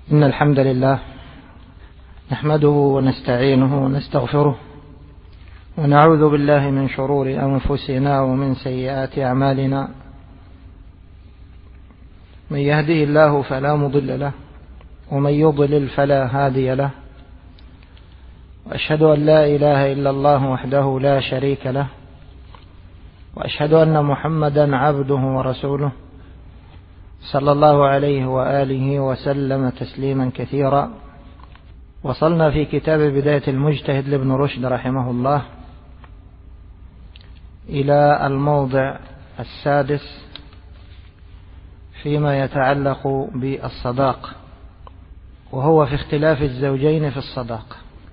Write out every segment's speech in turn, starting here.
إن الحمد لله نحمده ونستعينه ونستغفره ونعوذ بالله من شرور أنفسنا ومن سيئات أعمالنا. من يهده الله فلا مضل له ومن يضلل فلا هادي له، وأشهد أن لا إله إلا الله وحده لا شريك له، وأشهد أن محمدا عبده ورسوله صلى الله عليه وآله وسلم تسليما كثيرا. وصلنا في كتاب بداية المجتهد لابن رشد رحمه الله إلى الموضع السادس فيما يتعلق بالصداق، وهو في اختلاف الزوجين في الصداق.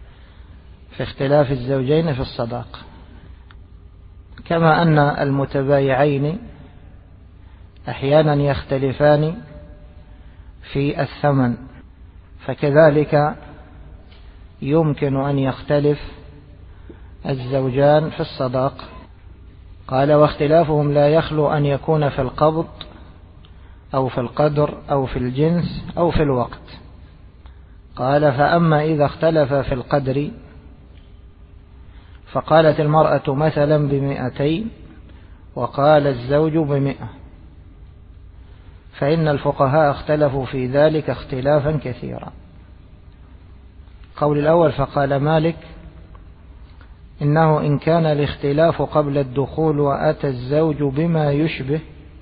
كما أن المتبايعين أحيانا يختلفان في الثمن، فكذلك يمكن أن يختلف الزوجان في الصداق. قال: واختلافهم لا يخلو أن يكون في القبض أو في القدر أو في الجنس أو في الوقت. قال: فأما إذا اختلف في القدر فقالت المرأة مثلا ب200 وقال الزوج ب100، فإن الفقهاء اختلفوا في ذلك اختلافا كثيرا. قول الأول: فقال مالك إنه إن كان الاختلاف قبل الدخول وأتى الزوج بما يشبه.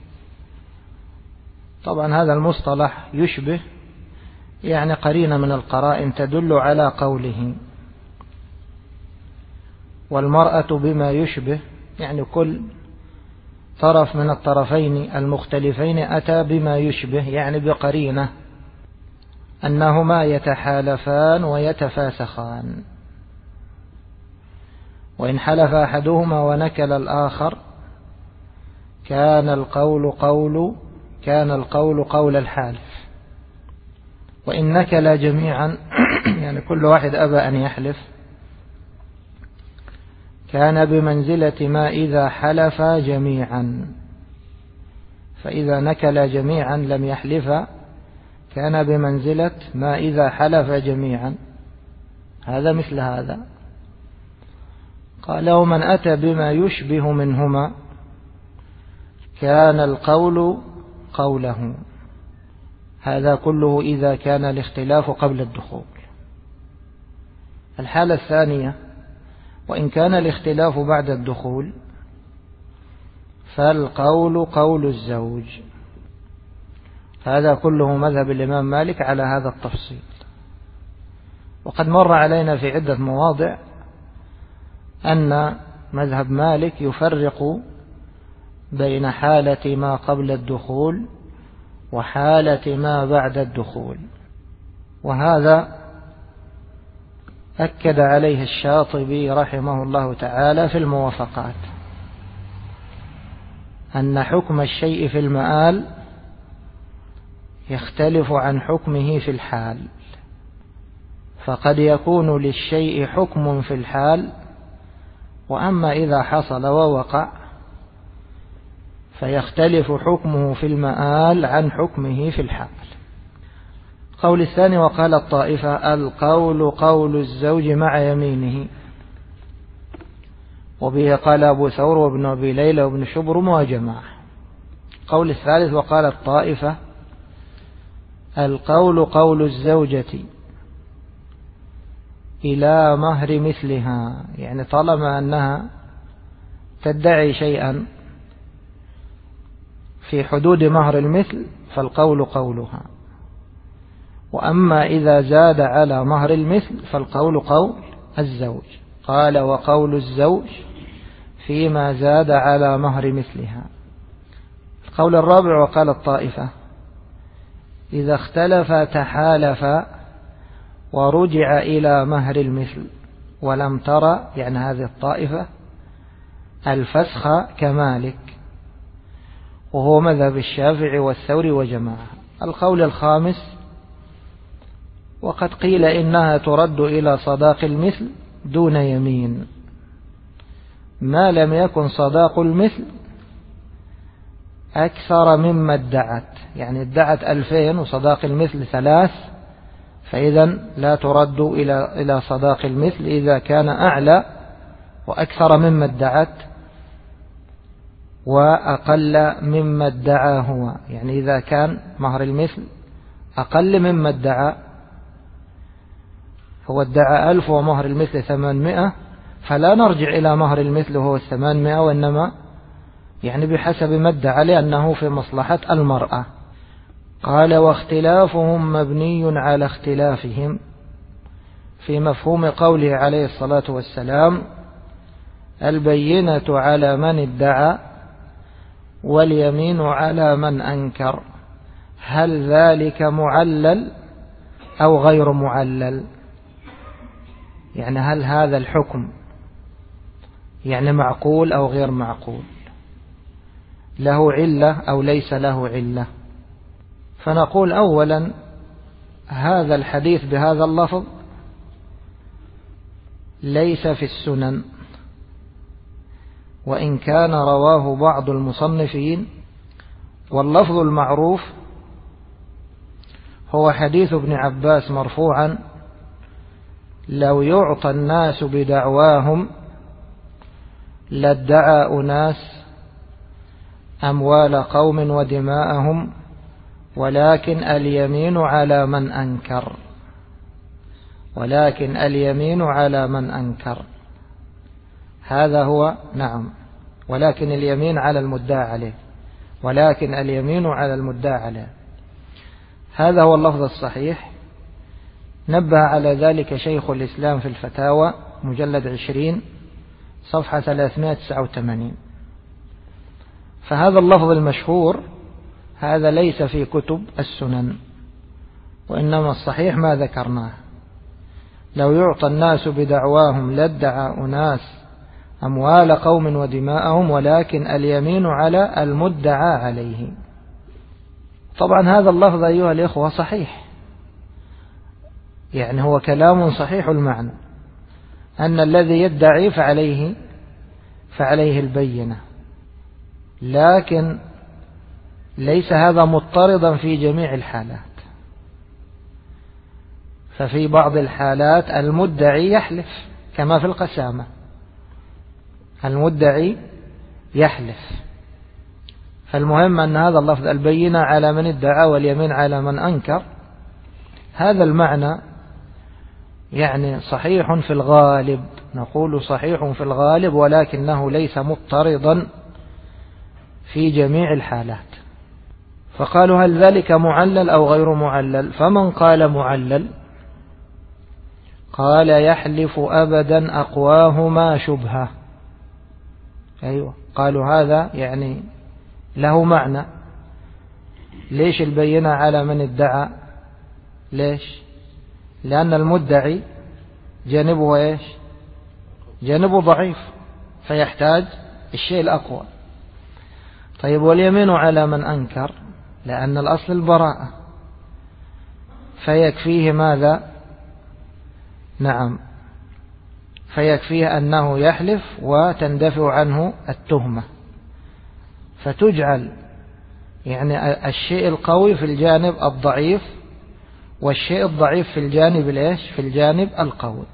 طبعا هذا المصطلح يشبه يعني قرينة من القرائن تدل على قوله، والمرأة بما يشبه يعني كل طرف من الطرفين المختلفين أتى بما يشبه يعني بقرينة أنهما يتحالفان ويتفاسخان. وإن حلف أحدهما ونكل الآخر كان القول قول الحالف. وإن نكل جميعا يعني كل واحد أبى أن يحلف كان بمنزلة ما إذا حلف جميعا. فإذا نكل جميعا لم يحلف كان بمنزلة ما إذا حلف جميعا. هذا مثل هذا. قال: ومن أتى بما يشبه منهما كان القول قوله. هذا كله إذا كان الاختلاف قبل الدخول. الحالة الثانية: وإن كان الاختلاف بعد الدخول فالقول قول الزوج. هذا كله مذهب الإمام مالك على هذا التفصيل. وقد مر علينا في عدة مواضع أن مذهب مالك يفرق بين حالة ما قبل الدخول وحالة ما بعد الدخول، وهذا أكد عليه الشاطبي رحمه الله تعالى في الموافقات، أن حكم الشيء في المآل يختلف عن حكمه في الحال. فقد يكون للشيء حكم في الحال، وأما إذا حصل ووقع فيختلف حكمه في المآل عن حكمه في الحال. قول الثاني: وقال الطائفة القول قول الزوج مع يمينه. وبه قال أبو ثور وابن أبي ليلى وابن شبرم وجماعة. قول الثالث: وقال الطائفة القول قول الزوجة إلى مهر مثلها، يعني طالما أنها تدعي شيئا في حدود مهر المثل فالقول قولها، وأما إذا زاد على مهر المثل فالقول قول الزوج. قال: وقول الزوج فيما زاد على مهر مثلها. القول الرابع: وقال الطائفة إذا اختلف تحالف ورجع إلى مهر المثل ولم ترى، يعني هذه الطائفة، الفسخ كمالك، وهو مذهب الشافعي والثوري وجماعة. القول الخامس: وقد قيل إنها ترد إلى صداق المثل دون يمين ما لم يكن صداق المثل أكثر مما ادعت، يعني ادعت 2000 وصداق المثل 3، فإذا لا ترد إلى صداق المثل إذا كان أعلى وأكثر مما ادعت وأقل مما ادعى هو. يعني إذا كان مهر المثل أقل مما ادعى، هو ادعى 1000 ومهر المثل 800، فلا نرجع إلى مهر المثل وهو 800، وإنما يعني بحسب ما ادعى لأنه في مصلحة المرأة. قال واختلافهم مبني على اختلافهم، في مفهوم قوله عليه الصلاة والسلام البينة على من ادعى واليمين على من أنكر، هل ذلك معلل أو غير معلل؟ يعني هل هذا الحكم يعني معقول أو غير معقول، له علة أو ليس له علة؟ فنقول أولا هذا الحديث بهذا اللفظ ليس في السنن، وإن كان رواه بعض المصنفين، واللفظ المعروف هو حديث ابن عباس مرفوعا لو يعطى الناس بدعواهم لادعى أناس أموال قوم ودماءهم ولكن اليمين على من أنكر، ولكن اليمين على من أنكر، هذا هو نعم، ولكن اليمين على المدعى عليه، ولكن اليمين على المدعى عليه، هذا هو اللفظ الصحيح. نبه على ذلك شيخ الإسلام في الفتاوى مجلد 20 صفحة 389. فهذا اللفظ المشهور هذا ليس في كتب السنن، وإنما الصحيح ما ذكرناه، لو يعطى الناس بدعواهم لادعى أناس أموال قوم ودماءهم ولكن اليمين على المدعى عليه. طبعا هذا اللفظ أيها الإخوة صحيح، يعني هو كلام صحيح المعنى، أن الذي يدعي فعليه البينة، لكن ليس هذا مضطردا في جميع الحالات. ففي بعض الحالات المدعي يحلف كما في القسامة، المدعي يحلف. فالمهم أن هذا اللفظ البينة على من ادعى واليمين على من أنكر، هذا المعنى يعني صحيح في الغالب، نقول صحيح في الغالب، ولكنه ليس مضطردا في جميع الحالات. فقالوا هل ذلك معلل أو غير معلل؟ فمن قال معلل قال يحلف أبدا أقواهما شبهة. أيوة، قالوا هذا يعني له معنى. ليش البينة على من ادعى؟ ليش؟ لأن المدعي جانبه إيش؟ جانبه ضعيف، فيحتاج الشيء الأقوى. طيب واليمين على من أنكر؟ لأن الأصل البراءة، فيكفيه ماذا؟ نعم، فيكفيه أنه يحلف وتندفع عنه التهمة، فتجعل يعني الشيء القوي في الجانب الضعيف والشيء الضعيف في الجانب الإيش؟ في الجانب القوي.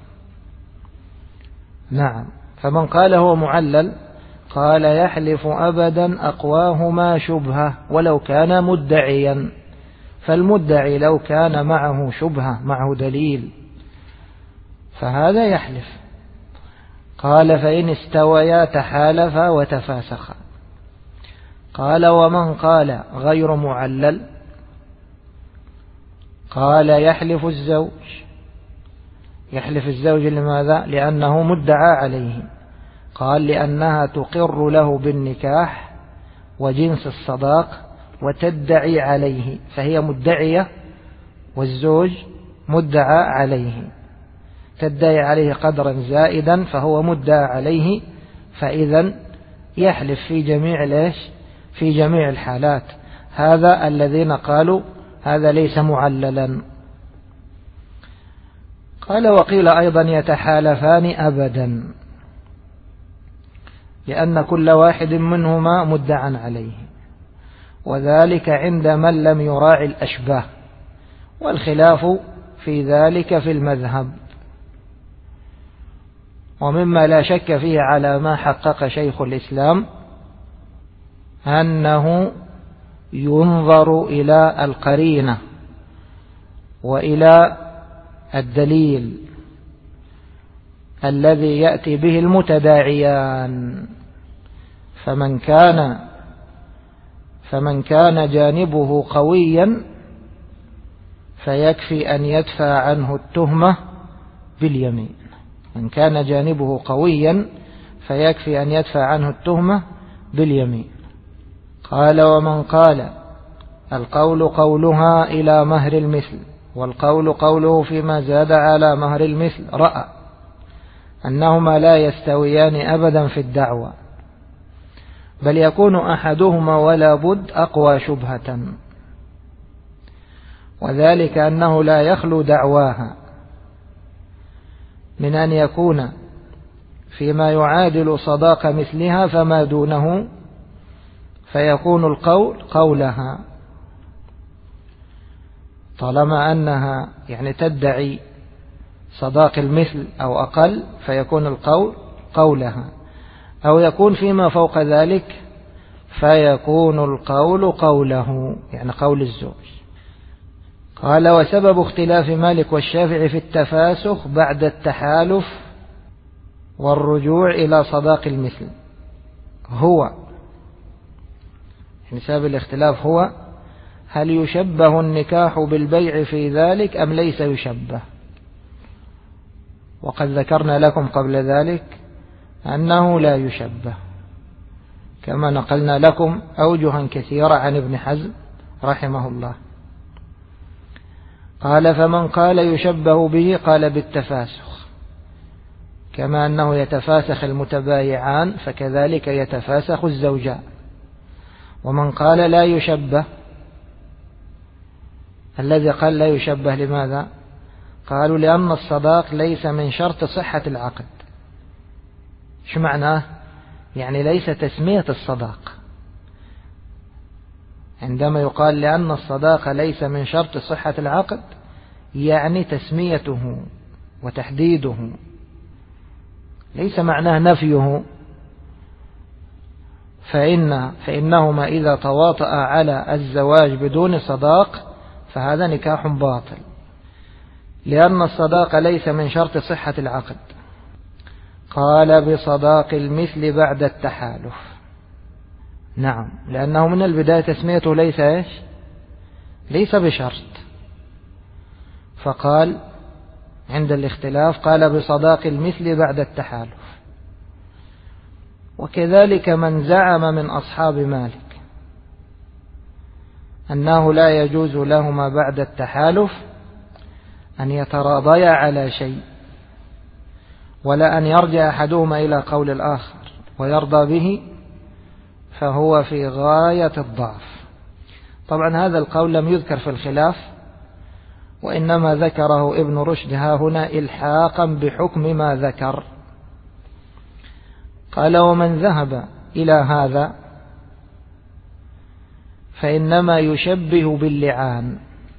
نعم. فمن قال هو معلل قال يحلف أبدا أقواهما شبهة ولو كان مدعيا، فالمدعي لو كان معه شبهة معه دليل فهذا يحلف. قال فإن استويا تحالفا وتفاسخا. قال ومن قال غير معلل قال يحلف الزوج. يحلف الزوج لماذا؟ لأنه مدعى عليه. قال لأنها تقر له بالنكاح وجنس الصداق وتدعي عليه، فهي مدعية والزوج مدعى عليه، تدعي عليه قدرا زائدا فهو مدعى عليه، فإذا يحلف في جميع الإيش؟ في جميع الحالات. هذا الذين قالوا هذا ليس معللا. قال وقيل أيضا يتحالفان أبدا، لأن كل واحد منهما مدعى عليه، وذلك عند من لم يراعي الأشباه، والخلاف في ذلك في المذهب. ومما لا شك فيه على ما حقق شيخ الإسلام أنه ينظر إلى القرينة وإلى الدليل الذي يأتي به المتداعيان. فمن كان جانبه قويا فيكفي أن يدفع عنه التهمة باليمين. من كان جانبه قويا فيكفي أن يدفع عنه التهمة باليمين. قال: ومن قال القول قولها إلى مهر المثل والقول قوله فيما زاد على مهر المثل رأى أنهما لا يستويان أبدا في الدعوة، بل يكون أحدهما ولا بد أقوى شبهة، وذلك أنه لا يخلو دعواها من أن يكون فيما يعادل صداق مثلها فما دونه، فيكون القول قولها طالما أنها يعني تدعي صداق المثل أو أقل، فيكون القول قولها، أو يكون فيما فوق ذلك فيكون القول قوله، يعني قول الزوج. قال: وسبب اختلاف مالك والشافعي في التفاسخ بعد التحالف والرجوع إلى صداق المثل هو، يعني سبب الاختلاف هو: هل يشبه النكاح بالبيع في ذلك أم ليس يشبه؟ وقد ذكرنا لكم قبل ذلك أنه لا يشبه، كما نقلنا لكم أوجها كثيرة عن ابن حزم رحمه الله. قال: فمن قال يشبه به قال بالتفاسخ، كما أنه يتفاسخ المتبايعان فكذلك يتفاسخ الزوجان. ومن قال لا يشبه، الذي قال لا يشبه لماذا؟ قالوا: لأن الصداق ليس من شرط صحة العقد. شو معناه؟ يعني ليس تسمية الصداق. عندما يقال لأن الصداق ليس من شرط صحة العقد يعني تسميته وتحديده، ليس معناه نفيه. فإنهما إذا تواطأ على الزواج بدون صداق فهذا نكاح باطل، لأن الصداق ليس من شرط صحة العقد. قال: بصداق المثل بعد التحالف. نعم، لأنه من البداية تسميته ليس إيش؟ ليس بشرط. فقال عند الاختلاف قال: بصداق المثل بعد التحالف. وكذلك من زعم من أصحاب مالك أنه لا يجوز لهما بعد التحالف أن يتراضيا على شيء، ولا أن يرجع أحدهما إلى قول الآخر ويرضى به، فهو في غاية الضعف. طبعا هذا القول لم يذكر في الخلاف، وإنما ذكره ابن رشد ها هنا إلحاقا بحكم ما ذكر. قال: ومن ذهب إلى هذا فإنما يشبه باللعان.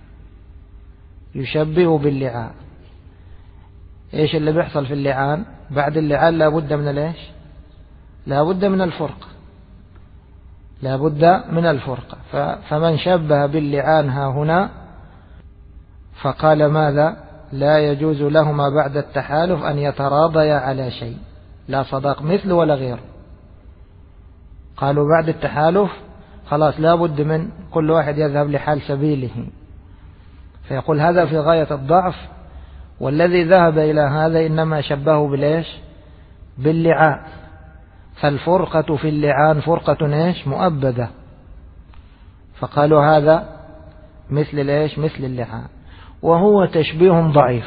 يشبه باللعان. إيش اللي بيحصل في اللعان؟ بعد اللعان لا بد من الإيش؟ لا بد من الفرقة. لا بد من الفرقة. فمن شبه باللعان ها هنا فقال ماذا؟ لا يجوز لهما بعد التحالف أن يتراضيا على شيء، لا صداق مثل ولا غيره. قالوا بعد التحالف خلاص لا بد من كل واحد يذهب لحال سبيله، فيقول هذا في غاية الضعف. والذي ذهب إلى هذا إنما شبهه بالإيش؟ باللعان. فالفرقة في اللعان فرقة إيش؟ مؤبدة. فقالوا هذا مثل الإيش؟ مثل اللعان. وهو تشبيه ضعيف،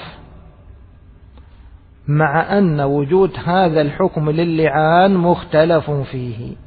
مع أن وجود هذا الحكم للعان مختلف فيه.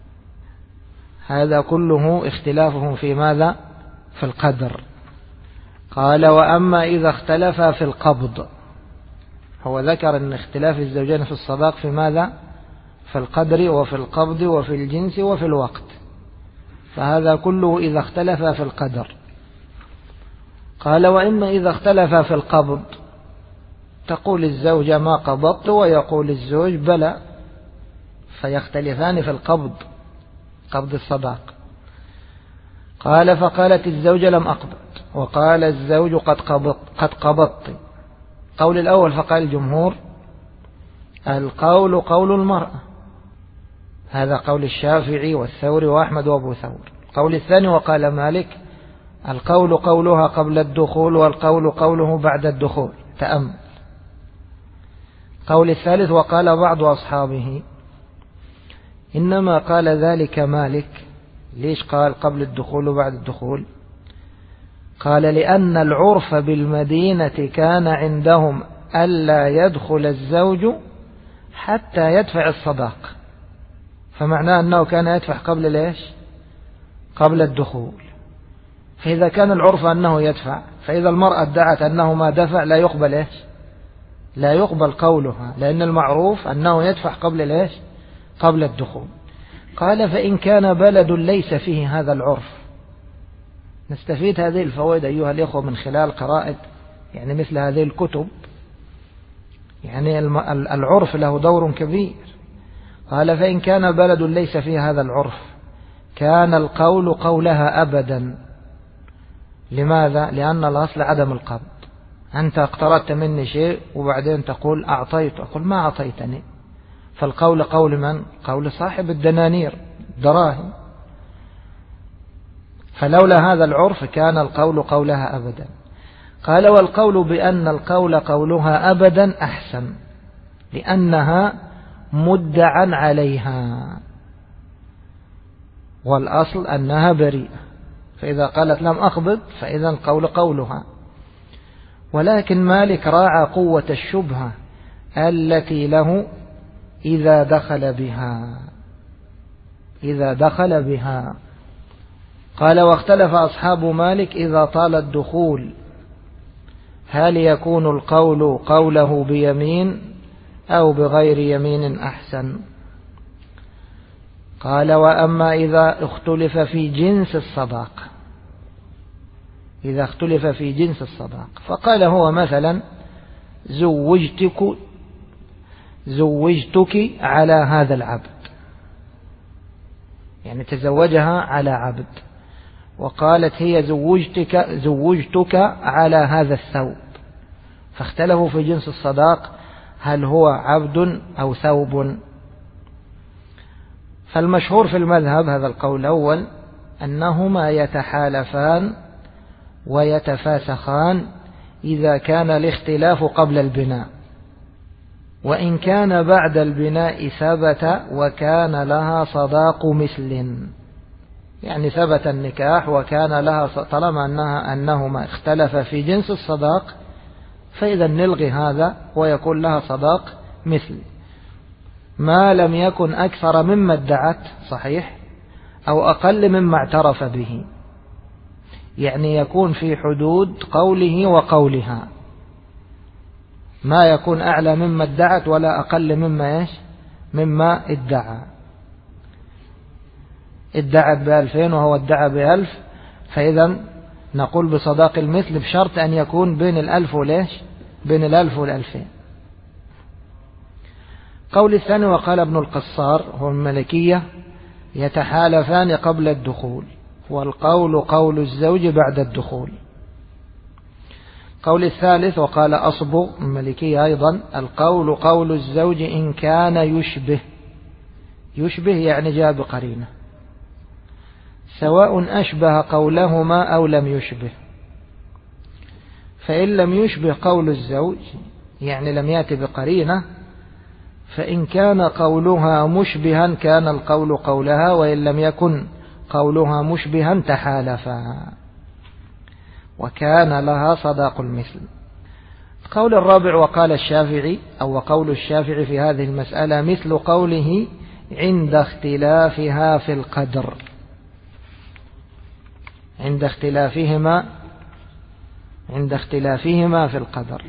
هذا كله اختلافهم في ماذا؟ في القدر. قال: وأما إذا اختلف في القبض. هو ذكر أن اختلاف الزوجين في الصداق في ماذا؟ في القدر وفي القبض وفي الجنس وفي الوقت، فهذا كله إذا اختلف في القدر. قال وإما إذا اختلفا في القبض، تقول الزوجة ما قبضت ويقول الزوج بلى، فيختلفان في القبض، قبض الصداق. قال فقالت الزوجة لم أقبض، وقال الزوج قد قبضت. قول الأول فقال الجمهور القول قول المرأة، هذا قول الشافعي والثوري وأحمد وأبو ثور. قول الثاني وقال مالك القول قولها قبل الدخول والقول قوله بعد الدخول. تأمل. قول الثالث وقال بعض أصحابه إنما قال ذلك مالك. ليش قال قبل الدخول وبعد الدخول؟ قال لأن العرف بالمدينة كان عندهم ألا يدخل الزوج حتى يدفع الصداق، فمعناه أنه كان يدفع قبل ليش؟ قبل الدخول. فإذا كان العرف أنه يدفع، فإذا المرأة ادعت أنه ما دفع لا يقبل إيش؟ لا يقبل قولها، لأن المعروف أنه يدفع قبل ليش؟ قبل الدخول. قال فإن كان بلد ليس فيه هذا العرف. نستفيد هذه الفوائد أيها الإخوة من خلال قراءة يعني مثل هذه الكتب. يعني العرف له دور كبير. قال فإن كان بلد ليس فيه هذا العرف كان القول قولها أبدا. لماذا؟ لأن الأصل عدم القبض. أنت اقترضت مني شيء وبعدين تقول أعطيت، أقول ما أعطيتني، فالقول قول من؟ قول صاحب الدنانير دراهم. فلولا هذا العرف كان القول قولها أبدا. قال والقول بأن القول قولها أبدا أحسن، لأنها مدعا عليها، والأصل أنها بريئة، فإذا قالت لم أقبض فإذا القول قولها. ولكن مالك راعى قوة الشبهة التي له إذا دخل بها. قال واختلف أصحاب مالك إذا طال الدخول هل يكون القول قوله بيمين أو بغير يمين أحسن. قال وأما إذا اختلف في جنس الصداق، فقال هو مثلا زوجتك على هذا العبد، يعني تزوجها على عبد، وقالت هي زوجتك على هذا الثوب، فاختلفوا في جنس الصداق هل هو عبد أو ثوب. فالمشهور في المذهب هذا القول الأول أنهما يتحالفان ويتفاسخان إذا كان الاختلاف قبل البناء، وإن كان بعد البناء ثبت وكان لها صداق مثل، يعني ثبت النكاح وكان لها طالما أنهما اختلف في جنس الصداق فإذا نلغي هذا ويكون لها صداق مثل، ما لم يكن أكثر مما ادعت صحيح أو أقل مما اعترف به، يعني يكون في حدود قوله وقولها، ما يكون أعلى مما ادعت ولا أقل مما ادعت ب2000 وهو ادعى ب1000، فإذا نقول بصداق المثل بشرط أن يكون بين 1000 وال2000. قول الثاني وقال ابن القصار هو الملكية يتحالفان قبل الدخول، والقول قول الزوج بعد الدخول. قول الثالث وقال أصبغ الملكية أيضا القول قول الزوج إن كان يشبه يعني جاء بقرينة، سواء أشبه قولهما أو لم يشبه. فإن لم يشبه قول الزوج يعني لم يأتي بقرينة، فإن كان قولها مشبها كان القول قولها، وإن لم يكن قولها مشبها تحالفا وكان لها صداق المثل. قول الرابع وقال الشافعي أو وقول الشافعي في هذه المسألة مثل قوله عند اختلافها في القدر، عند اختلافهما في القدر،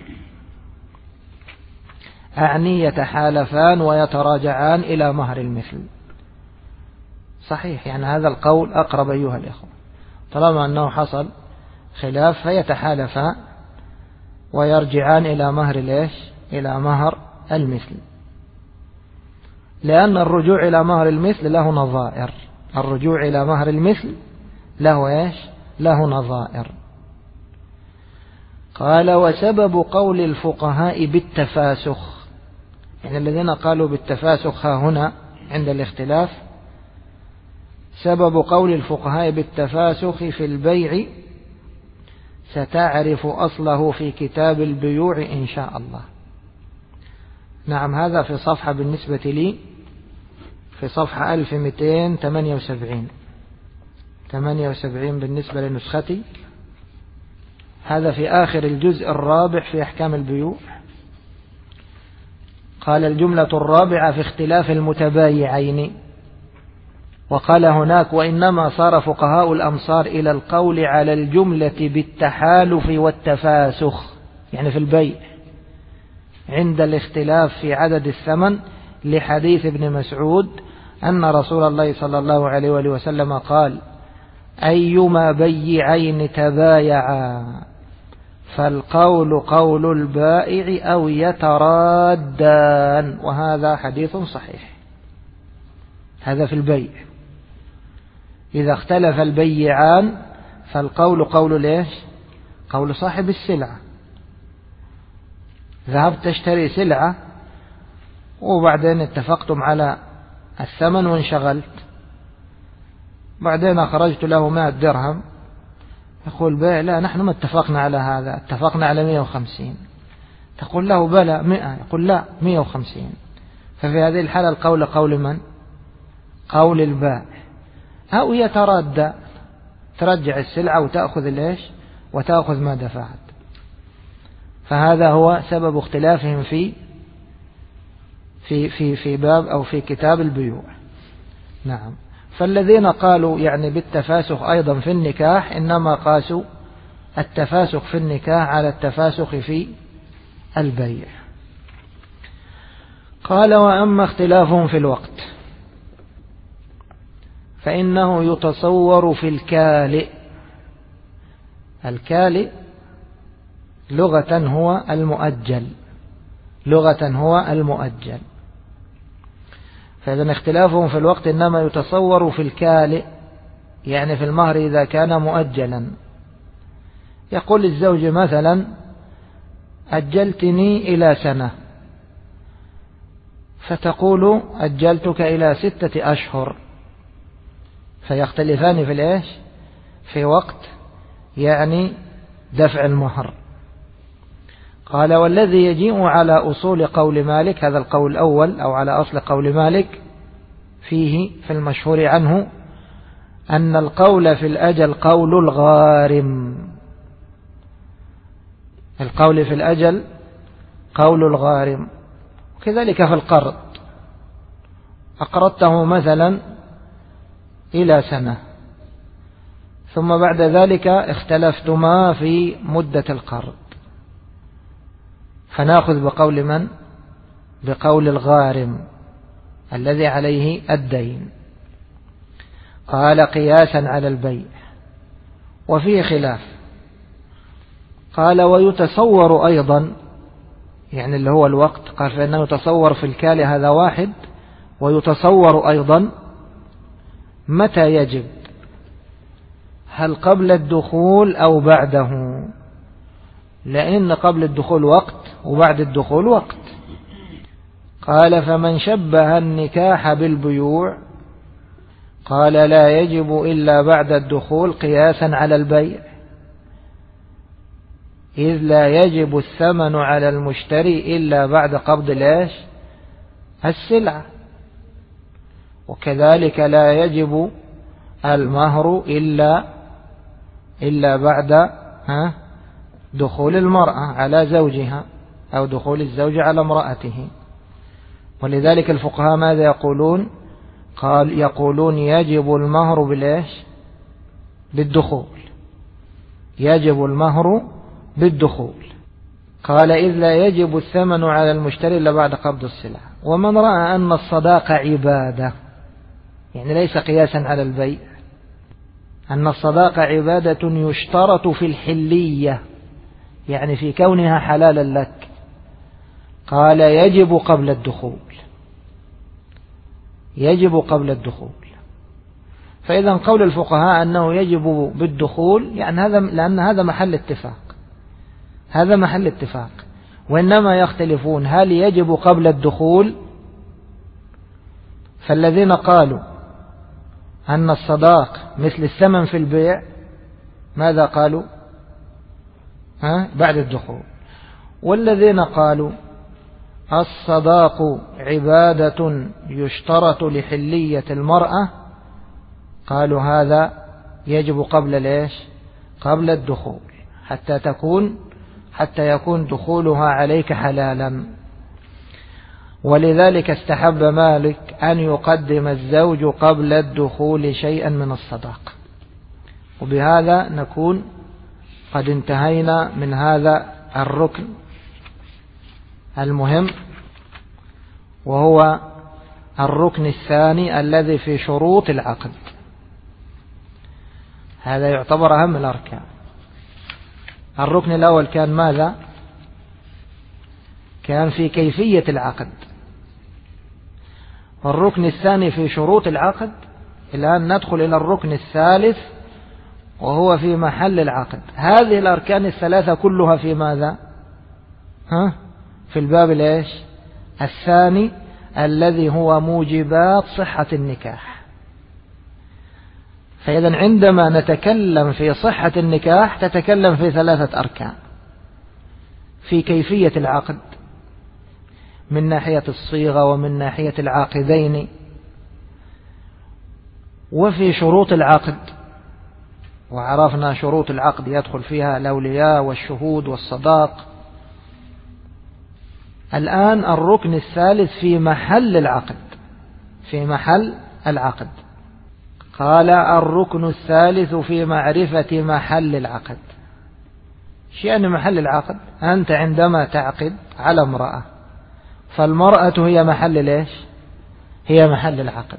أعني يتحالفان ويتراجعان إلى مهر المثل. صحيح، يعني هذا القول أقرب أيها الإخوة، طالما أنه حصل خلاف فيتحالفان ويرجعان إلى مهر ليش؟ إلى مهر المثل، لأن الرجوع إلى مهر المثل له نظائر. الرجوع إلى مهر المثل له إيش؟ له نظائر. قال وسبب قول الفقهاء بالتفاسخ، يعني الذين قالوا بالتفاسخ ها هنا عند الاختلاف، سبب قول الفقهاء بالتفاسخ في البيع ستعرف أصله في كتاب البيوع إن شاء الله. نعم، هذا في صفحة بالنسبة لي في صفحة 1278 بالنسبة لنسختي. هذا في آخر الجزء الرابع في أحكام البيوع. قال الجملة الرابعة في اختلاف المتبايعين. وقال هناك وإنما صار فقهاء الأمصار إلى القول على الجملة بالتحالف والتفاسخ، يعني في البيع، عند الاختلاف في عدد الثمن، لحديث ابن مسعود أن رسول الله صلى الله عليه وآله وسلم قال أيما بيعين تبايعا فالقول قول البائع أو يترادان، وهذا حديث صحيح. هذا في البيع، إذا اختلف البيعان فالقول قول ليش؟ قول صاحب السلعة. ذهبت تشتري سلعة وبعدين اتفقتم على الثمن وانشغلت، بعدين أخرجت له 100 درهم، يقول بيع لا نحن ما اتفقنا على هذا، اتفقنا على 150. تقول له بلى 100، يقول لا 150. ففي هذه الحالة القول قول من؟ قول البائع. أو يتردى، ترجع السلعة وتأخذ ليش؟ وتأخذ ما دفعت. فهذا هو سبب اختلافهم في باب أو في كتاب البيوع. نعم. فالذين قالوا يعني بالتفاسخ أيضا في النكاح إنما قاسوا التفاسخ في النكاح على التفاسخ في البيع. قال وأما اختلافهم في الوقت فإنه يتصور في الكالئ. الكالئ لغة هو المؤجل، لغة هو المؤجل. فإذا اختلافهم في الوقت إنما يتصور في الكالئ، يعني في المهر إذا كان مؤجلا. يقول الزوج مثلا أجلتني إلى سنة، فتقول أجلتك إلى 6 أشهر، فيختلفان في الإيش؟ في وقت يعني دفع المهر. قال والذي يجيء على أصول قول مالك، هذا القول الأول أو على أصل قول مالك، فيه في المشهور عنه أن القول في الأجل قول الغارم. القول في الأجل قول الغارم. وكذلك في القرض، أقرضته مثلا إلى سنة، ثم بعد ذلك اختلفتما في مدة القرض، فنأخذ بقول من؟ بقول الغارم الذي عليه الدين. قال قياسا على البيع. وفيه خلاف. قال ويتصور أيضا، يعني اللي هو الوقت، قال فإنه يتصور في الكالئ، هذا واحد. ويتصور أيضا متى يجب، هل قبل الدخول أو بعده؟ لأن قبل الدخول وقت وبعد الدخول وقت. قال فمن شبه النكاح بالبيوع قال لا يجب إلا بعد الدخول قياسا على البيع، إذ لا يجب الثمن على المشتري إلا بعد قبض الإيش؟ السلعة. وكذلك لا يجب المهر إلا بعد دخول المرأة على زوجها أو دخول الزوج على امرأته. ولذلك الفقهاء ماذا يقولون؟ يقولون يجب المهر بالإيش؟ بالدخول. يجب المهر بالدخول. قال إذ لا يجب الثمن على المشتري إلا بعد قبض السلعة. ومن رأى أن الصداق عبادة، يعني ليس قياسا على البيع، أن الصداقة عبادة يشترط في الحلية، يعني في كونها حلالا لك. قال يجب قبل الدخول، يجب قبل الدخول. فإذا قول الفقهاء أنه يجب بالدخول يعني هذا، لأن هذا محل اتفاق، هذا محل اتفاق. وإنما يختلفون هل يجب قبل الدخول. فالذين قالوا أن الصداق مثل الثمن في البيع ماذا قالوا؟ بعد الدخول. والذين قالوا الصداق عبادة يشترط لحلية المرأة قالوا هذا يجب قبل ليش؟ قبل الدخول، حتى يكون دخولها عليك حلالا. ولذلك استحب مالك أن يقدم الزوج قبل الدخول شيئا من الصداق. وبهذا نكون قد انتهينا من هذا الركن المهم، وهو الركن الثاني الذي في شروط العقد. هذا يعتبر أهم الأركان. الركن الأول كان ماذا؟ كان في كيفية العقد. والركن الثاني في شروط العقد. الآن ندخل إلى الركن الثالث وهو في محل العقد. هذه الأركان الثلاثة كلها في ماذا؟ في الباب ليش؟ الثاني الذي هو موجبات صحة النكاح. فإذا عندما نتكلم في صحة النكاح تتكلم في ثلاثة أركان: في كيفية العقد من ناحية الصيغة ومن ناحية العاقدين، وفي شروط العقد، وعرفنا شروط العقد يدخل فيها الأولياء والشهود والصداق. الآن الركن الثالث في محل العقد، في محل العقد. قال الركن الثالث في معرفة محل العقد. شيء محل العقد، أنت عندما تعقد على امرأة فالمرأة هي محل ليش؟ هي محل العقد.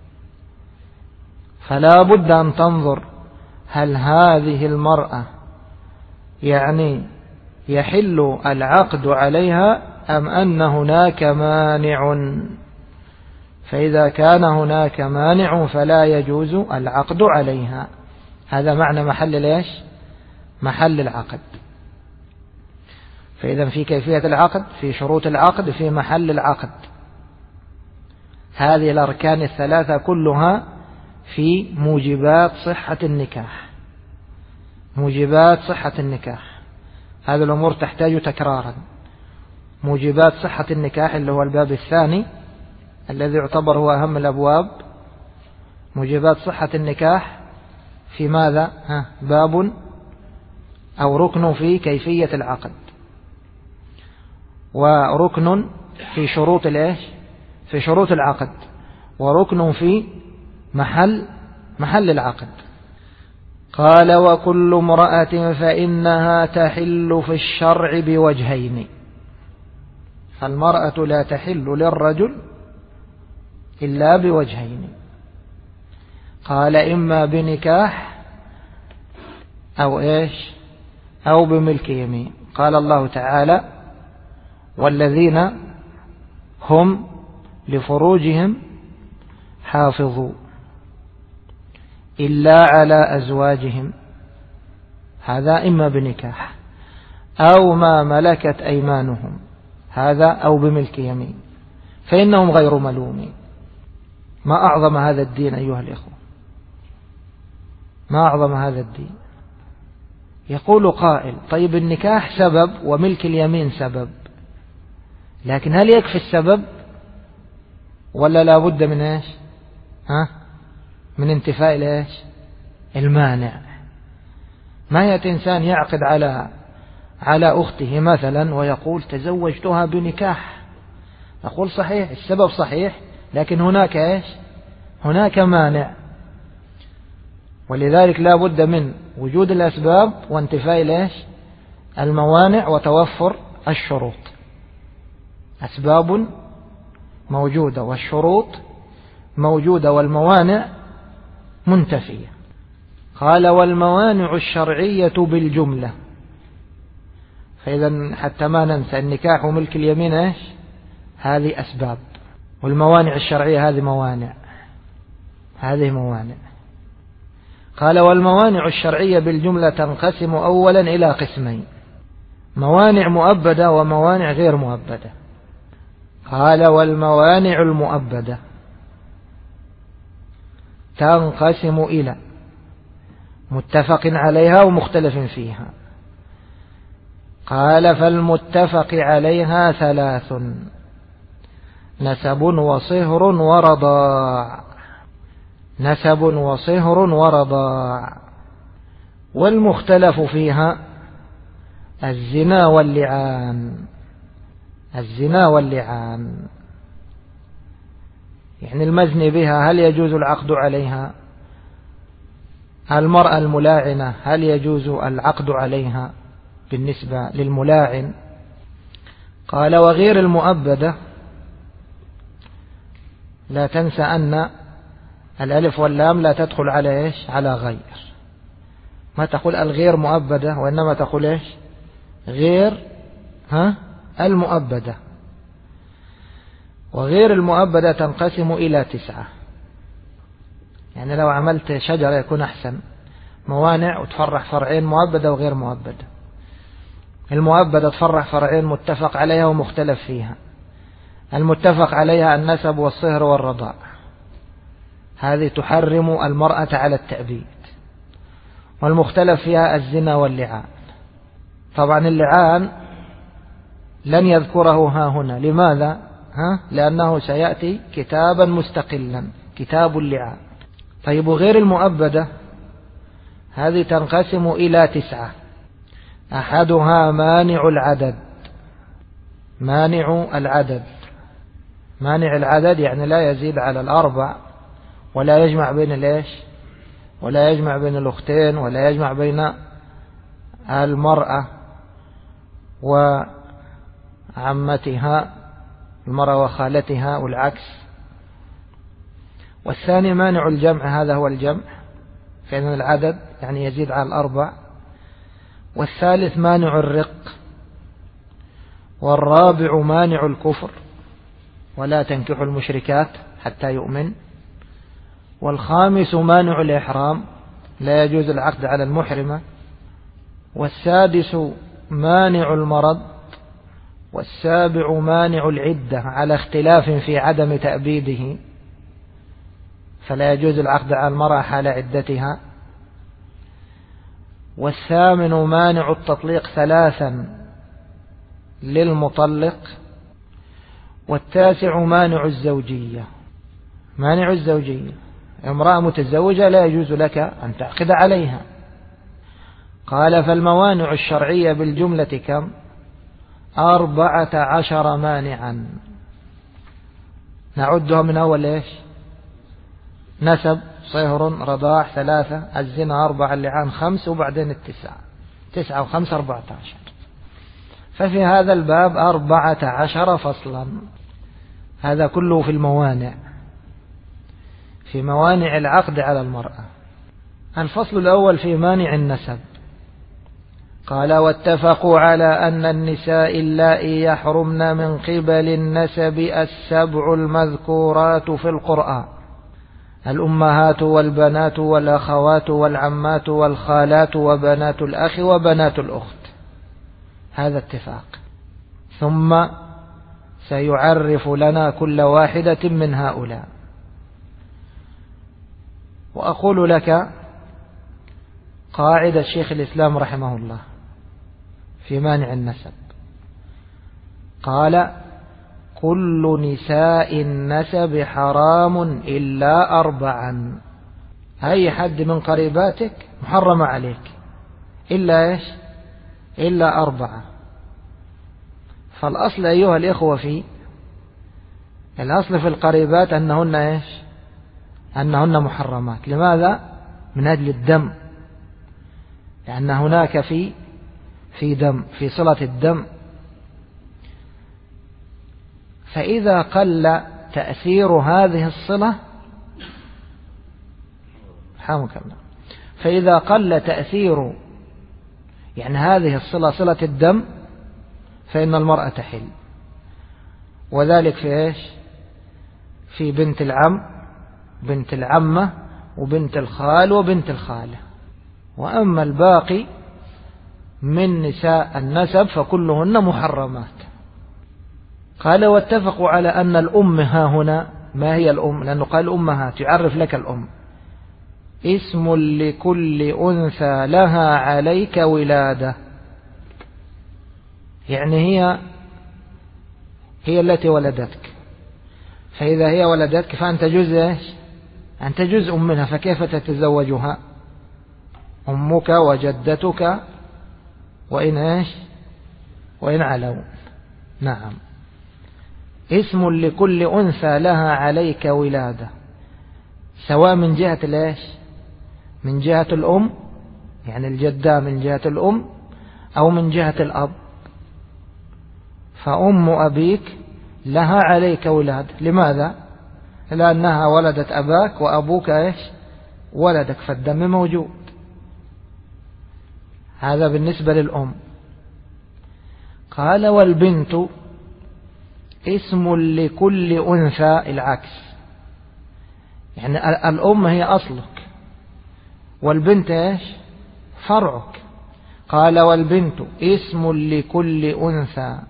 فلا بد أن تنظر هل هذه المرأة يعني يحل العقد عليها أم أن هناك مانع. فإذا كان هناك مانع فلا يجوز العقد عليها. هذا معنى محل ليش؟ محل العقد. فإذا في كيفية العقد، في شروط العقد، في محل العقد. هذه الأركان الثلاثة كلها في موجبات صحة النكاح. موجبات صحة النكاح هذه الأمور تحتاج تكرارا. موجبات صحة النكاح اللي هو الباب الثاني الذي يعتبر هو أهم الأبواب. موجبات صحة النكاح في ماذا؟ باب أو ركن في كيفية العقد، وركن في شروط الإيش؟ في شروط العقد، وركن في محل العقد. قال وكل امرأة فإنها تحل في الشرع بوجهين. المرأة لا تحل للرجل إلا بوجهين. قال إما بنكاح أو إيش؟ أو بملك يمين. قال الله تعالى والذين هم لفروجهم حافظوا إلا على أزواجهم. هذا إما بنكاح أو ما ملكت أيمانهم، هذا أو بملك يمين، فإنهم غير ملومين. ما أعظم هذا الدين أيها الإخوة، ما أعظم هذا الدين. يقول قائل طيب النكاح سبب وملك اليمين سبب، لكن هل يكفي السبب ولا لا بد من إيش؟ من انتفاء الإيش؟ المانع. ما يأتي إنسان يعقد على أخته مثلا ويقول تزوجتها بنكاح. أقول صحيح السبب صحيح، لكن هناك إيش؟ هناك مانع. ولذلك لا بد من وجود الأسباب وانتفاء الإيش؟ الموانع وتوفر الشروط. أسباب موجودة والشروط موجودة والموانع منتفية. قال والموانع الشرعية بالجملة. فإذا حتى ما ننسى النكاح وملك اليمين إيش؟ هذه أسباب، والموانع الشرعية هذه موانع، هذه موانع. قال والموانع الشرعية بالجملة تنقسم أولا إلى قسمين: موانع مؤبدة وموانع غير مؤبدة. قال والموانع المؤبدة تنقسم إلى متفق عليها ومختلف فيها. قال فالمتفق عليها ثلاث: نسب وصهر ورضاع. نسب وصهر ورضاع. والمختلف فيها الزنا واللعان. الزنا واللعان يعني المزني بها هل يجوز العقد عليها؟ المرأة الملاعنة هل يجوز العقد عليها بالنسبة للملاعن؟ قال وغير المؤبدة لا تنسى أن الألف واللام لا تدخل على إيش؟ على غير. ما تقول الغير مؤبدة، وإنما تقول إيش؟ غير المؤبدة. وغير المؤبدة تنقسم إلى 9. يعني لو عملت شجرة يكون أحسن، موانع وتفرح فرعين مؤبدة وغير مؤبدة. المؤبدة تفرح فرعين متفق عليها ومختلف فيها. المتفق عليها النسب والصهر والرضاع، هذه تحرم المرأة على التأبيد. والمختلف فيها الزنا واللعان. طبعا اللعان لن يذكره ها هنا، لماذا؟ لأنه سيأتي كتابا مستقلا، كتاب اللعان. طيب غير المؤبدة هذه تنقسم إلى 9: أحدها مانع العدد. مانع العدد، مانع العدد يعني لا يزيد على 4، ولا يجمع بين الإيش؟ ولا يجمع بين الأختين، ولا يجمع بين المرأة وعمتها، المرأة وخالتها والعكس. والثاني مانع الجمع، هذا هو الجمع، فإن العدد يعني يزيد على 4. والثالث مانع الرق. والرابع مانع الكفر، ولا تنكحوا المشركات حتى يؤمن. والخامس مانع الإحرام، لا يجوز العقد على المحرمة. والسادس مانع المرض. والسابع مانع العدة، على اختلاف في عدم تأبيده، فلا يجوز العقد على المرأة حال عدتها. والثامن مانع التطليق 3 للمطلق. والتاسع مانع الزوجية. مانع الزوجية، امرأة متزوجة لا يجوز لك أن تعقد عليها. قال فالموانع الشرعية بالجملة كم؟ 14 مانعا. نعدها من أول إيش؟ نسب، صهر، رضاع 3، الزنا 4، اللعان 5، وبعدين 9 و5 14. ففي هذا الباب 14 فصلا. هذا كله في الموانع، في موانع العقد على المرأة. الفصل الأول في مانع النسب. قال واتفقوا على أن النساء اللائي يحرمن من قبل النسب 7 المذكورات في القرآن: الأمهات والبنات والأخوات والعمات والخالات وبنات الأخ وبنات الأخت. هذا اتفاق. ثم سيعرف لنا كل واحدة من هؤلاء. وأقول لك قاعدة شيخ الإسلام رحمه الله في مانع النسب. قال كل نساء النسب حرام إلا 4. أي حد من قريباتك محرم عليك إلا إيش؟ إلا 4. فالأصل أيها الإخوة في الأصل في القريبات أنهن إيش؟ أنهن محرمات. لماذا؟ من أجل الدم، لأن هناك في دم، في صلة الدم. فإذا قل تأثير هذه الصلة حامك الله، فإذا قل تأثير يعني هذه الصلة صلة الدم فإن المرأة تحل. وذلك في إيش؟ في بنت العم، بنت العمة، وبنت الخال، وبنت الخالة. وأما الباقي من نساء النسب فكلهن محرمات. قال واتفقوا على أن الأم ها هنا، ما هي الأم؟ لأنه قال أمهات، يعرف لك الأم. اسم لكل أنثى لها عليك ولادة، يعني هي التي ولدتك، فإذا هي ولدتك فأنت جزء إيش؟ أنت جزء منها، فكيف تتزوجها؟ أمك وجدتك وإن إيش؟ وإن علوا. نعم. اسم لكل أنثى لها عليك ولادة، سواء من جهة الإيش؟ من جهة الأم، يعني الجدة من جهة الأم، أو من جهة الأب. فأم أبيك لها عليك ولاد. لماذا؟ لأنها ولدت أباك، وأبوك إيش؟ ولدك، فالدم موجود. هذا بالنسبة للأم. قال والبنت اسم لكل أنثى، العكس، يعني الأم هي أصلك، والبنت إيش؟ فرعك. قال والبنت اسم لكل أنثى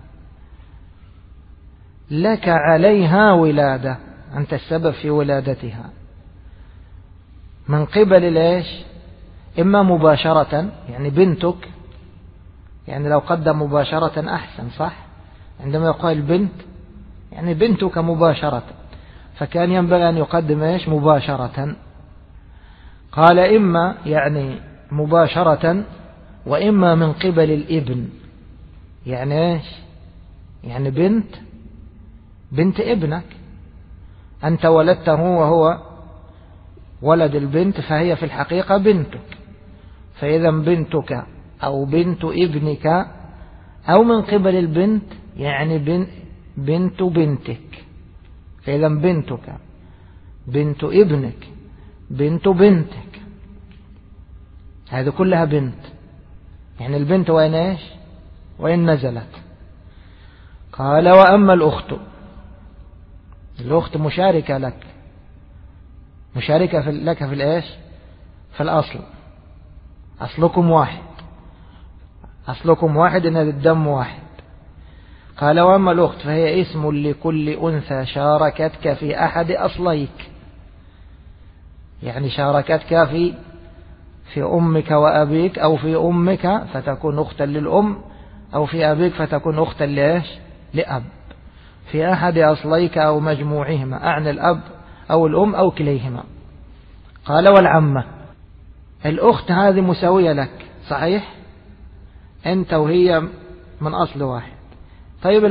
لك عليها ولادة، أنت السبب في ولادتها، من قبل الإيش؟ إما مباشرة، يعني بنتك، يعني لو قدم مباشرة أحسن، صح؟ عندما يقال البنت يعني بنتك مباشرة، فكان ينبغي أن يقدم إيش؟ مباشرة. قال إما يعني مباشرة، وإما من قبل الابن، يعني إيش؟ يعني بنت ابنك، أنت ولدته وهو ولد البنت، فهي في الحقيقة بنتك، فإذا بنتك أو بنت ابنك، أو من قبل البنت يعني بنت بنتك، فإذا بنتك، بنت ابنك، بنت بنتك، هذه كلها بنت، يعني البنت وين إيش؟ وين نزلت. قال وأما الأخت، الأخت مشاركة لك، مشاركة لك في الإيش؟ في الأصل، أصلكم واحد، أصلكم واحد، إن الدم واحد. قال وأما الأخت فهي اسم لكل أنثى شاركتك في أحد أصليك، يعني شاركتك في أمك وأبيك، أو في أمك فتكون أختا للأم، أو في أبيك فتكون أختا لإيش؟ لأب، في أحد أصليك أو مجموعهما، أعني الأب أو الأم أو كليهما. قال والعمة، الأخت هذه مساوية لك، صحيح؟ أنت وهي من أصل واحد. طيب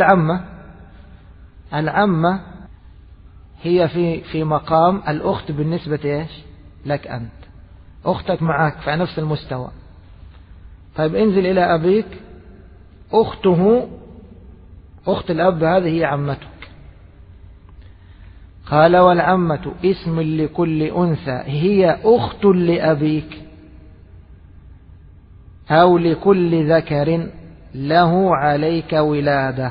العمة هي في مقام الأخت بالنسبة إيش؟ لك أنت، أختك معك في نفس المستوى. طيب انزل إلى أبيك، أخته، أخت الأب هذه هي عمتك. قال والعمة اسم لكل أنثى هي أخت لأبيك، أو لكل ذكر له عليك ولادة،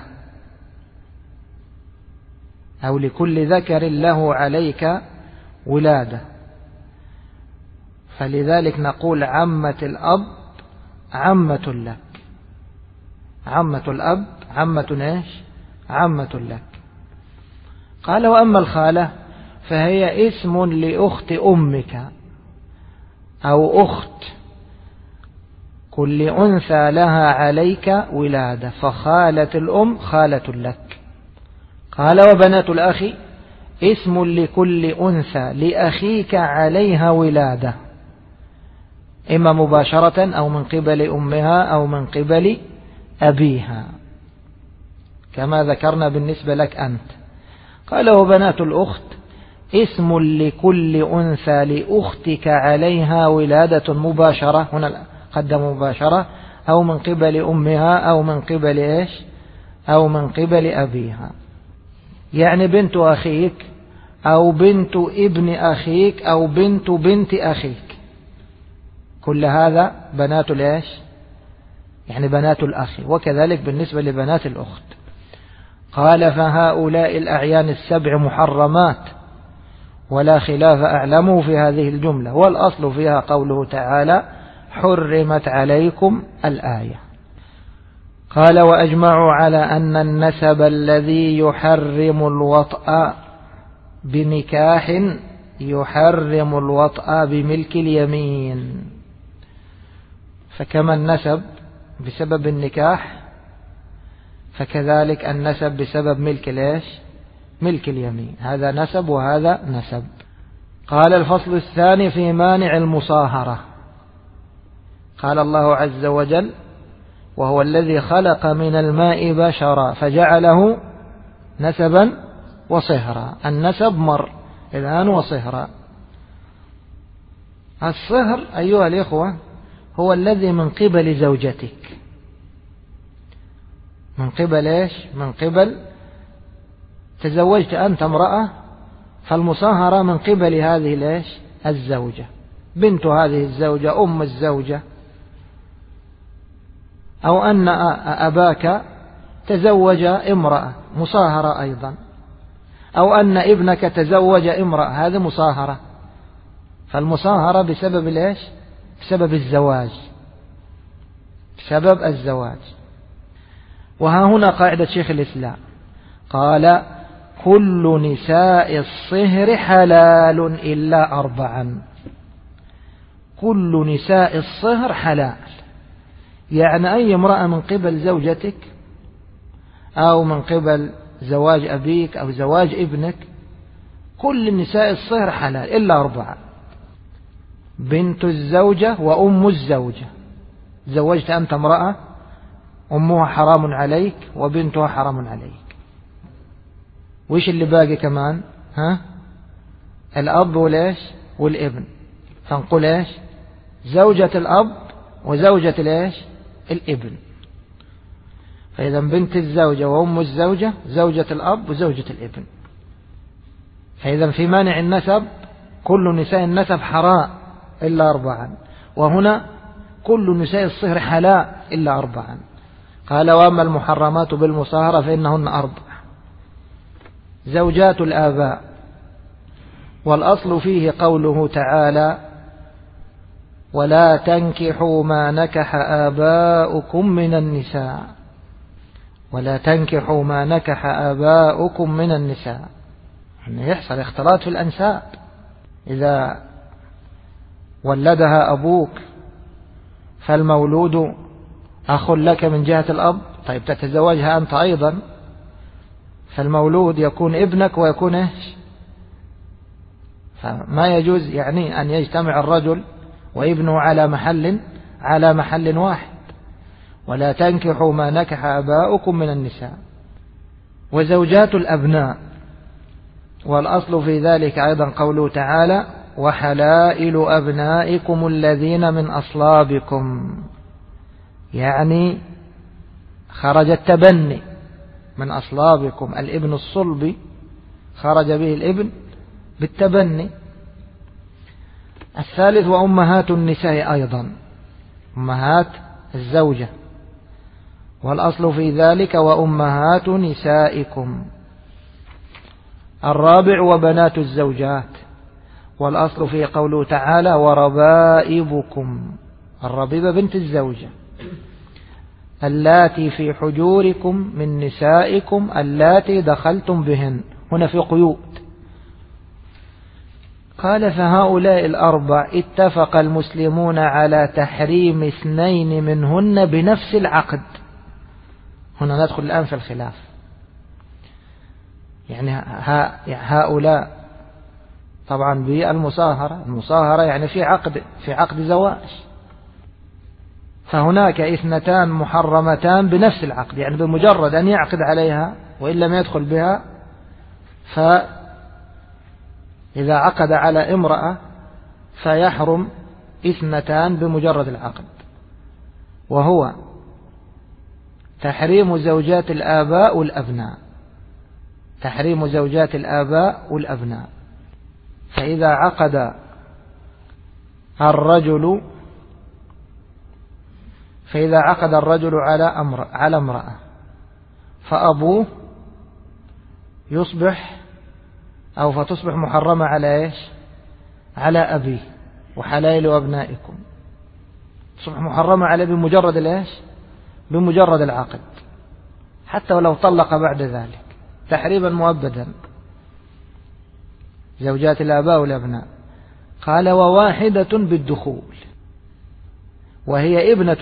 أو لكل ذكر له عليك ولادة. فلذلك نقول عمة الأب عمة لك، عمة الأب عمة إيش؟ عمة لك. قال وأما الخالة فهي اسم لأخت أمك، أو أخت كل أنثى لها عليك ولادة، فخالة الأم خالة لك. قال وبنات الأخ اسم لكل أنثى لأخيك عليها ولادة، إما مباشرة أو من قبل أمها أو من قبل أبيها، كما ذكرنا بالنسبة لك أنت. قال وبنات الأخت اسم لكل أنثى لأختك عليها ولادة مباشرة، هنا قدم مباشرة، أو من قبل أمها أو من قبل إيش؟ أو من قبل أبيها، يعني بنت أخيك أو بنت ابن أخيك أو بنت بنت أخيك، كل هذا بنات الإيش؟ يعني بنات الأخ، وكذلك بالنسبة لبنات الأخت. قال فهؤلاء الأعيان السبع محرمات ولا خلاف أعلمه في هذه الجملة، والأصل فيها قوله تعالى حرمت عليكم الآية. قال وأجمعوا على أن النسب الذي يحرم الوطأ بنكاح يحرم الوطأ بملك اليمين. فكما النسب بسبب النكاح فكذلك النسب بسبب ملك ليش؟ ملك اليمين. هذا نسب وهذا نسب. قال الفصل الثاني في مانع المصاهرة. قال الله عز وجل وهو الذي خلق من الماء بشرا فجعله نسبا وصهرا. النسب مر الآن وصهرا. الصهر أيها الإخوة هو الذي من قبل زوجتك. من قبل إيش؟ من قبل تزوجت أنت امرأة، فالمصاهرة من قبل هذه الإيش؟ الزوجة، بنت هذه الزوجة، أم الزوجة، أو أن أباك تزوج امرأة مصاهرة أيضا، أو أن ابنك تزوج امرأة، هذه مصاهرة. فالمصاهرة بسبب الإيش؟ بسبب الزواج، بسبب الزواج. وها هنا قاعدة شيخ الإسلام قال كل نساء الصهر حلال إلا أربعا. كل نساء الصهر حلال، يعني أي امرأة من قبل زوجتك أو من قبل زواج أبيك أو زواج ابنك، كل النساء الصهر حلال إلا أربعة: بنت الزوجة وأم الزوجة. زوجت أنت امرأة أمها حرام عليك وبنتها حرام عليك. وإيش اللي باقي كمان؟ الأب وليش؟ والابن. فنقول إيش؟ زوجة الأب وزوجة الإيش؟ الابن. فإذا بنت الزوجة وأم الزوجة زوجة الأب وزوجة الابن. فإذا في مانع النسب كل نساء النسب حرام إلا أربعا، وهنا كل نساء الصهر حلال إلا أربعا. قال وأما المحرمات بالمصاهرة فإنهن أربع: زوجات الآباء، والأصل فيه قوله تعالى ولا تنكحوا ما نكح آباؤكم من النساء. ولا تنكحوا ما نكح آباؤكم من النساء، يعني يحصل اختلاط في الأنساب. إذا ولدها أبوك فالمولود أخ لك من جهة الأب، طيب تتزوجها أنت أيضا، فالمولود يكون ابنك ويكون إيش؟ فما يجوز يعني أن يجتمع الرجل وابنه على محل واحد. ولا تنكحوا ما نكح آباؤكم من النساء. وزوجات الأبناء، والأصل في ذلك أيضا قوله تعالى وحلائل أبنائكم الذين من أصلابكم، يعني خرج التبني من أصلابكم. الابن الصلبي خرج به الابن بالتبني. الثالث وأمهات النساء أيضا، أمهات الزوجة، والأصل في ذلك وأمهات نسائكم. الرابع وبنات الزوجات، والأصل في قوله تعالى وربائبكم. الربيبة بنت الزوجة. اللاتي في حجوركم من نسائكم اللاتي دخلتم بهن. هنا في قيود. قال فهؤلاء الأربع اتفق المسلمون على تحريم اثنين منهن بنفس العقد. هنا ندخل الآن في الخلاف. يعني هؤلاء طبعا بالمصاهرة، المصاهرة يعني في عقد زواج، فهناك اثنتان محرمتان بنفس العقد، يعني بمجرد أن يعقد عليها وإن لم يدخل بها. فإذا عقد على امرأة فيحرم اثنتان بمجرد العقد، وهو تحريم زوجات الآباء والأبناء. تحريم زوجات الآباء والأبناء. فإذا عقد الرجل فإذا عقد الرجل على امرأة فأبوه يصبح أو فتصبح محرمة على إيش؟ على أبيه وحلائل أبنائكم، تصبح محرمة عليه بمجرد الإيش؟ بمجرد العقد، حتى ولو طلق بعد ذلك تحريما مؤبدا زوجات الآباء والأبناء. قال وواحدة بالدخول وهي ابنة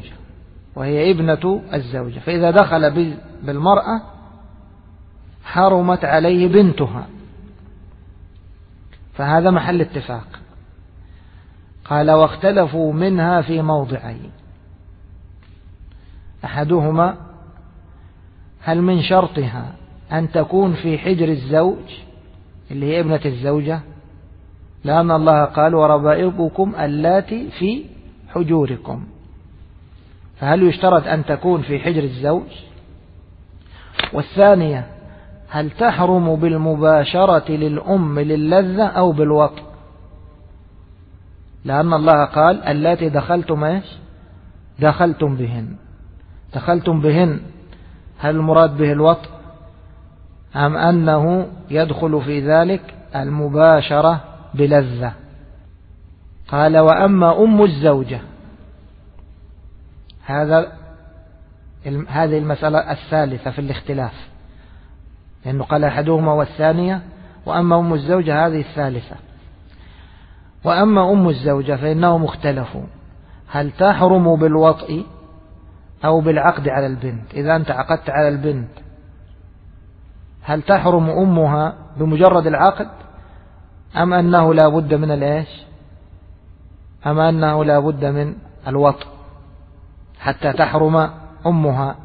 الزوجة، فإذا دخل بالمرأة حرمت عليه بنتها، فهذا محل اتفاق. قال واختلفوا منها في موضعين، أحدهما هل من شرطها أن تكون في حجر الزوج اللي هي ابنة الزوجة، لأن الله قال وربائبكم اللاتي في حجوركم، فهل يشترط أن تكون في حجر الزوج؟ والثانية هل تحرم بالمباشرة للأم للذة أو بالوطء، لأن الله قال اللاتي دخلتم بهن، هل المراد به الوطء أم أنه يدخل في ذلك المباشرة بلذة؟ قال وأما أم الزوجة، هذه المسألة الثالثة في الاختلاف، لأنه قال أحدهما والثانية، وأما أم الزوجة هذه الثالثة. وأما أم الزوجة فإنهم اختلفوا هل تحرم بالوطء أو بالعقد على البنت. إذا أنت عقدت على البنت هل تحرم أمها بمجرد العقد أم أنه لا بد من الإيش؟ أم أنه لا بد من الوطء حتى تحرم أمها؟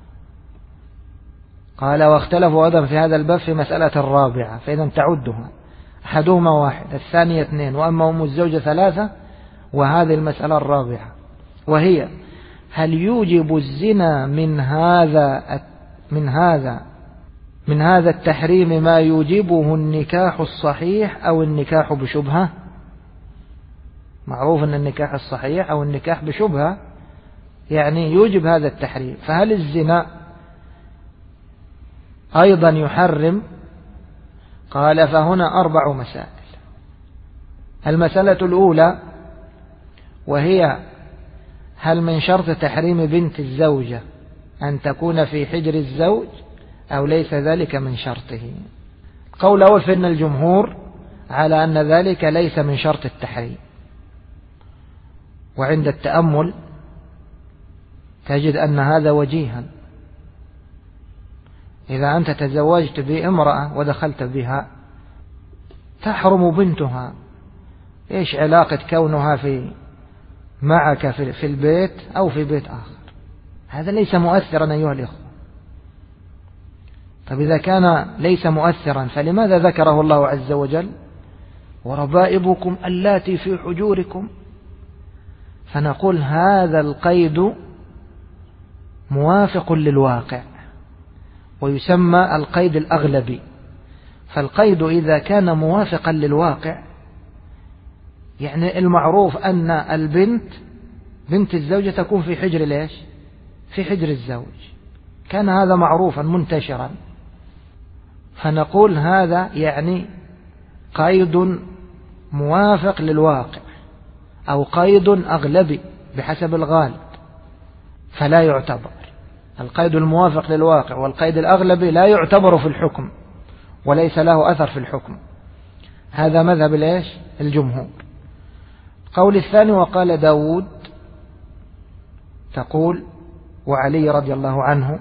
قال واختلفوا أيضا في هذا الباب في مسألة الرابعة، فإذا تعدها أحدهما واحد الثانية اثنين وأما أم الزوجة ثلاثة، وهذه المسألة الرابعة وهي هل يوجب الزنا من هذا التحريم ما يوجبه النكاح الصحيح أو النكاح بشبهة؟ معروف أن النكاح الصحيح أو النكاح بشبهة يعني يوجب هذا التحريم، فهل الزنا أيضا يحرم؟ قال فهنا 4 مسائل. المسألة الأولى وهي هل من شرط تحريم بنت الزوجة أن تكون في حجر الزوج أو ليس ذلك من شرطه؟ قول أول فإن الجمهور على أن ذلك ليس من شرط التحريم، وعند التأمل تجد أن هذا وجيها. إذا أنت تزوجت بامرأة ودخلت بها تحرم بنتها، إيش علاقة كونها معك في البيت أو في بيت آخر؟ هذا ليس مؤثرا أيها الإخوة. طب إذا كان ليس مؤثرا فلماذا ذكره الله عز وجل وربائبكم اللاتي في حجوركم؟ فنقول هذا القيد موافق للواقع ويسمى القيد الأغلبي. فالقيد إذا كان موافقا للواقع يعني المعروف أن بنت الزوجة تكون في حجر ليش؟ في حجر الزوج، كان هذا معروفا منتشرا، فنقول هذا يعني قيد موافق للواقع أو قيد أغلبي بحسب الغالب، فلا يعتبر. القيد الموافق للواقع والقيد الأغلبي لا يعتبر في الحكم وليس له أثر في الحكم. هذا مذهب ليش؟ الجمهور. قول الثاني وقال داود تقول وعلي رضي الله عنه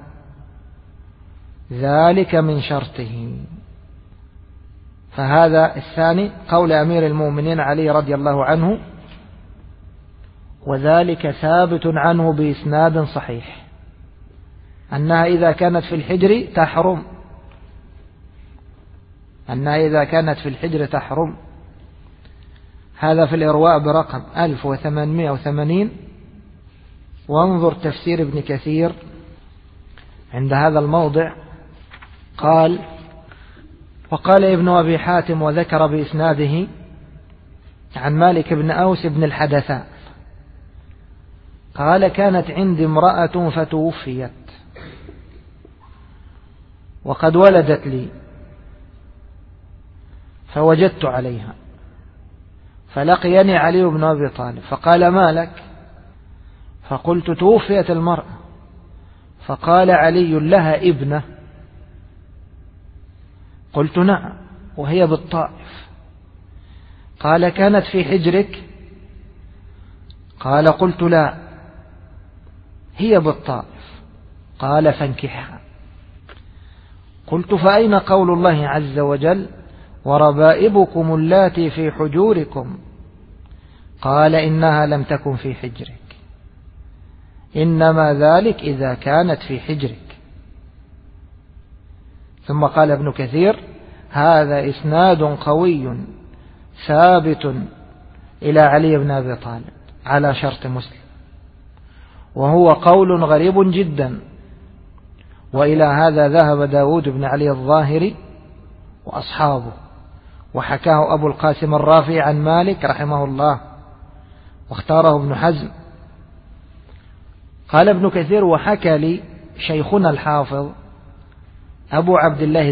ذلك من شرطه، فهذا الثاني قول أمير المؤمنين علي رضي الله عنه، وذلك ثابت عنه بإسناد صحيح أنها إذا كانت في الحجر تحرم، أنها إذا كانت في الحجر تحرم. هذا في الإرواء برقم 1880، وانظر تفسير ابن كثير عند هذا الموضع قال وقال ابن أبي حاتم وذكر بإسناده عن مالك بن أوس بن الحدثاء قال كانت عندي امرأة فتوفيت وقد ولدت لي فوجدت عليها، فلقيني علي بن أبي طالب فقال ما لك؟ فقلت توفيت المرأة. فقال علي لها ابنة؟ قلت نعم وهي بالطائف. قال كانت في حجرك؟ قال قلت لا هي بالطائف. قال فانكحها. قلت فأين قول الله عز وجل وربائبكم اللاتي في حجوركم؟ قال إنها لم تكن في حجرك، إنما ذلك إذا كانت في حجرك. ثم قال ابن كثير هذا إسناد قوي ثابت إلى علي بن أبي طالب على شرط مسلم، وهو قول غريب جدا، وإلى هذا ذهب داود بن علي الظاهري وأصحابه، وحكاه أبو القاسم الرافعي عن مالك رحمه الله، واختاره ابن حزم. قال ابن كثير وحكى لي شيخنا الحافظ أبو عبد الله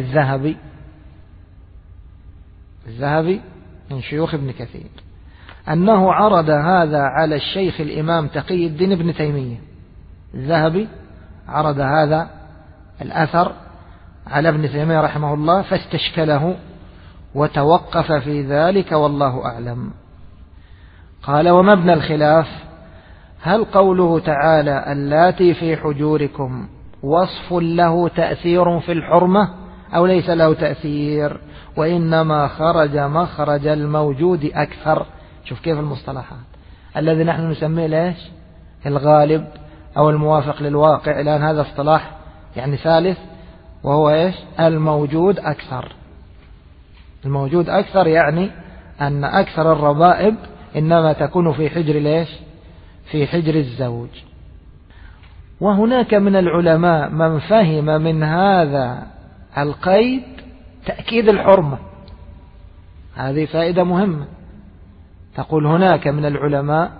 الذهبي من شيوخ ابن كثير أنه عرض هذا على الشيخ الإمام تقي الدين ابن تيمية. الذهبي عرض هذا الأثر على ابن تيمية رحمه الله فاستشكله وتوقف في ذلك والله أعلم. قال ومبنى الخلاف هل قوله تعالى اللاتي في حجوركم وصف له تأثير في الحرمة أو ليس له تأثير وإنما خرج مخرج الموجود أكثر؟ شوف كيف المصطلحات الذي نحن نسميه ليش الغالب أو الموافق للواقع، الآن هذا اصطلاح يعني ثالث وهو إيش الموجود أكثر. الموجود أكثر يعني أن أكثر الربائب إنما تكون في حجر ليش في حجر الزوج. وهناك من العلماء من فهم من هذا القيد تأكيد الحرمة. هذه فائدة مهمة. تقول هناك من العلماء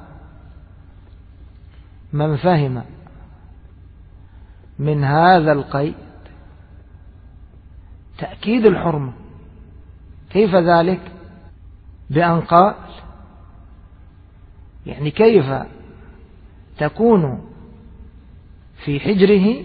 من فهم من هذا القيد تأكيد الحرمة. كيف ذلك؟ بأن قال يعني كيف تكون في حجره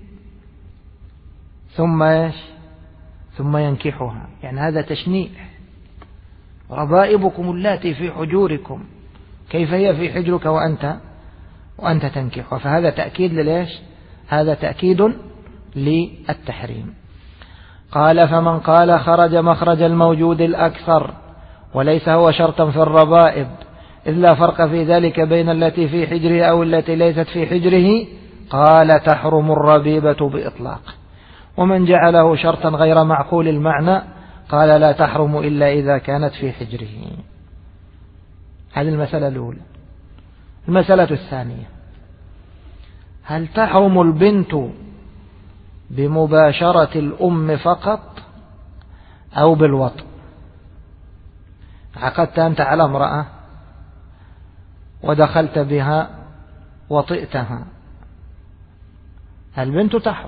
ثم ينكحها، يعني هذا تشنيع. ربائبكم اللاتي في حجوركم، كيف هي في حجرك وأنت تنكحها؟ فهذا تأكيد لليش؟ هذا تأكيد للتحريم. قال فمن قال خرج مخرج الموجود الأكثر وليس هو شرطا في الربائب إذ لا فرق في ذلك بين التي في حجره أو التي ليست في حجره قال تحرم الربيبة بإطلاق. ومن جعله شرطا غير معقول المعنى قال لا تحرم إلا إذا كانت في حجره. هذه المسألة الأولى. المسألة الثانية هل تحرم البنت بمباشرة الأم فقط أو بالوطء؟ عقدت أنت على امرأة ودخلت بها وطئتها، البنت تحرم.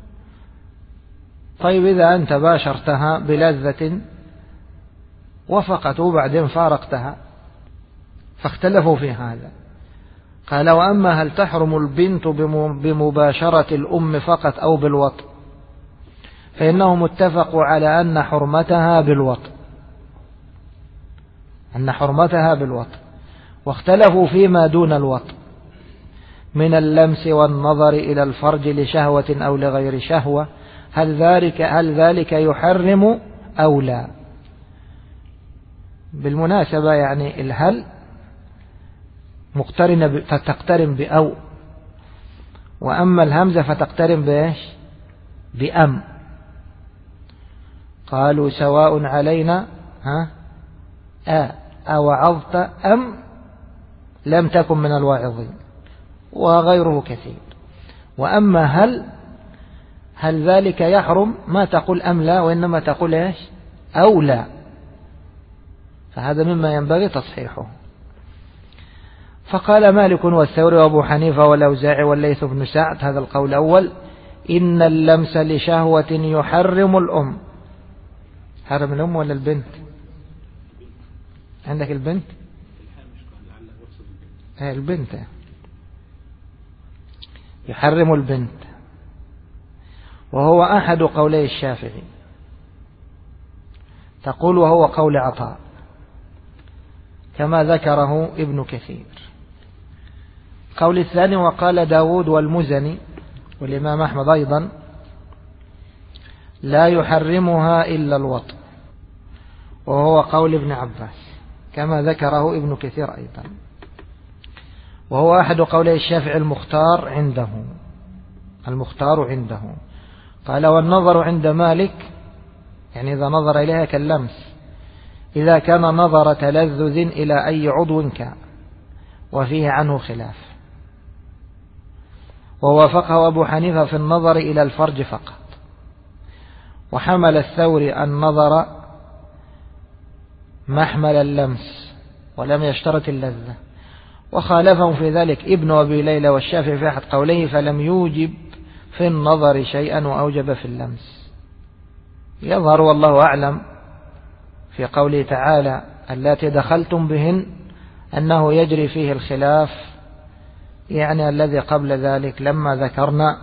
طيب إذا أنت باشرتها بلذة وفقط وبعدين فارقتها فاختلفوا في هذا. قال وأما هل تحرم البنت بمباشرة الأم فقط أو بالوطء فإنهم اتفقوا على أن حرمتها بالوطء، واختلفوا فيما دون الوطء من اللمس والنظر إلى الفرج لشهوة أو لغير شهوة، هل ذلك يحرم أو لا؟ بالمناسبة يعني الهل مقترنة فتقترن بأو، وأما الهمزة فتقترن بإيش؟ بأم. قالوا سواء علينا أوعظت أم لم تكن من الواعظين، وغيره كثير. وأما هل ذلك يحرم ما تقول أم لا، وإنما تقول إيش؟ أو لا. فهذا مما ينبغي تصحيحه. فقال مالك والثوري وأبو حنيفة والأوزاعي والليث بن سعد، هذا القول الأول، إن اللمس لشهوة يحرم الأم. حرم الأم ولا البنت؟ عندك البنت؟ البنت يحرم البنت، وهو أحد قولي الشافعي. تقول وهو قول عطاء كما ذكره ابن كثير. قول الثاني وقال داود والمزني والإمام أحمد أيضا لا يحرمها إلا الوطء، وهو قول ابن عباس كما ذكره ابن كثير أيضا، وهو أحد قولي الشافعي المختار عنده. قال والنظر عند مالك، يعني إذا نظر إليها كاللمس، إذا كان نظر تلذذ إلى أي عضو كان، وفيه عنه خلاف. ووافقه أبو حنيفة في النظر إلى الفرج فقط، وحمل الثوري النظر محمل اللمس ولم يشترط اللذة، وخالفهم في ذلك ابن أبي ليلى والشافعي في أحد قوليه، فلم يوجب في النظر شيئا وأوجب في اللمس. يظهر والله أعلم في قوله تعالى اللاتي دخلتم بهن أنه يجري فيه الخلاف، يعني الذي قبل ذلك لما ذكرنا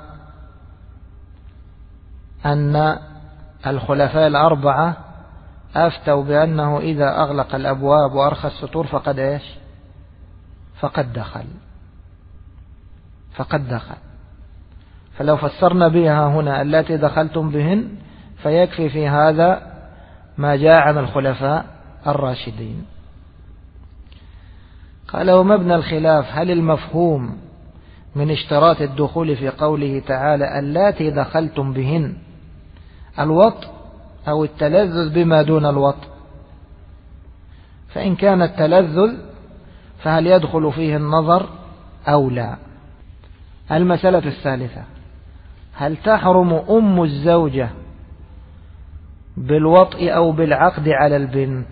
أن الخلفاء الأربعة أفتوا بأنه إذا أغلق الأبواب وأرخى السطور فقد دخل. فلو فسرنا بها هنا التي دخلتم بهن فيكفي في هذا ما جاء عن الخلفاء الراشدين. قال ومبنى الخلاف هل المفهوم من اشتراط الدخول في قوله تعالى اللاتي دخلتم بهن الوطء أو التلذذ بما دون الوطء؟ فإن كان التلذذ فهل يدخل فيه النظر أو لا؟ المسألة الثالثة، هل تحرم أم الزوجة بالوطء أو بالعقد على البنت؟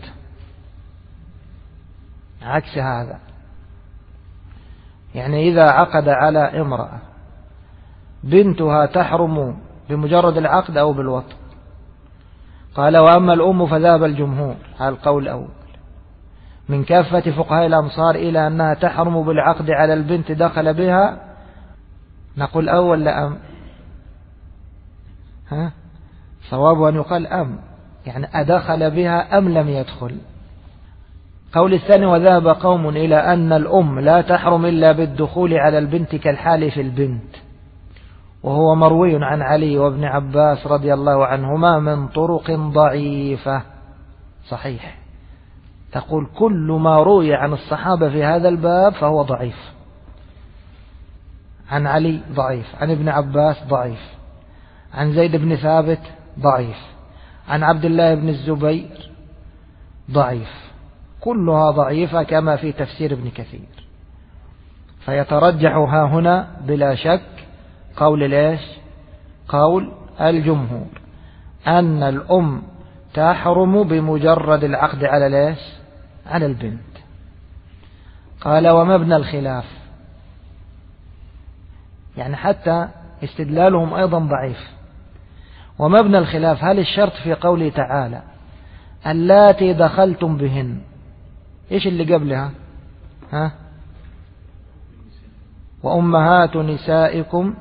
عكس هذا، يعني إذا عقد على امرأة بنتها تحرم بمجرد العقد أو بالوطء. قال وأما الأم فذهب الجمهور على القول الأول من كافة فقهاء الأمصار إلى أنها تحرم بالعقد على البنت دخل بها. نقول أول لا أم؟ صواب أن يقال أم، يعني أدخل بها أم لم يدخل. قول الثاني وذهب قوم إلى أن الأم لا تحرم إلا بالدخول على البنت كالحال في البنت، وهو مروي عن علي وابن عباس رضي الله عنهما من طرق ضعيفة. صحيح، تقول كل ما روي عن الصحابة في هذا الباب فهو ضعيف. عن علي ضعيف، عن ابن عباس ضعيف، عن زيد بن ثابت ضعيف، عن عبد الله بن الزبير ضعيف، كلها ضعيفة كما في تفسير ابن كثير. فيترجح ها هنا بلا شك قول الجمهور أن الأم تحرم بمجرد العقد على البنت. قال ومبنى الخلاف، يعني حتى استدلالهم أيضا ضعيف. ومبنى الخلاف هل الشرط في قوله تعالى اللاتي دخلتم بهن، إيش اللي قبلها؟ وأمهات نسائكم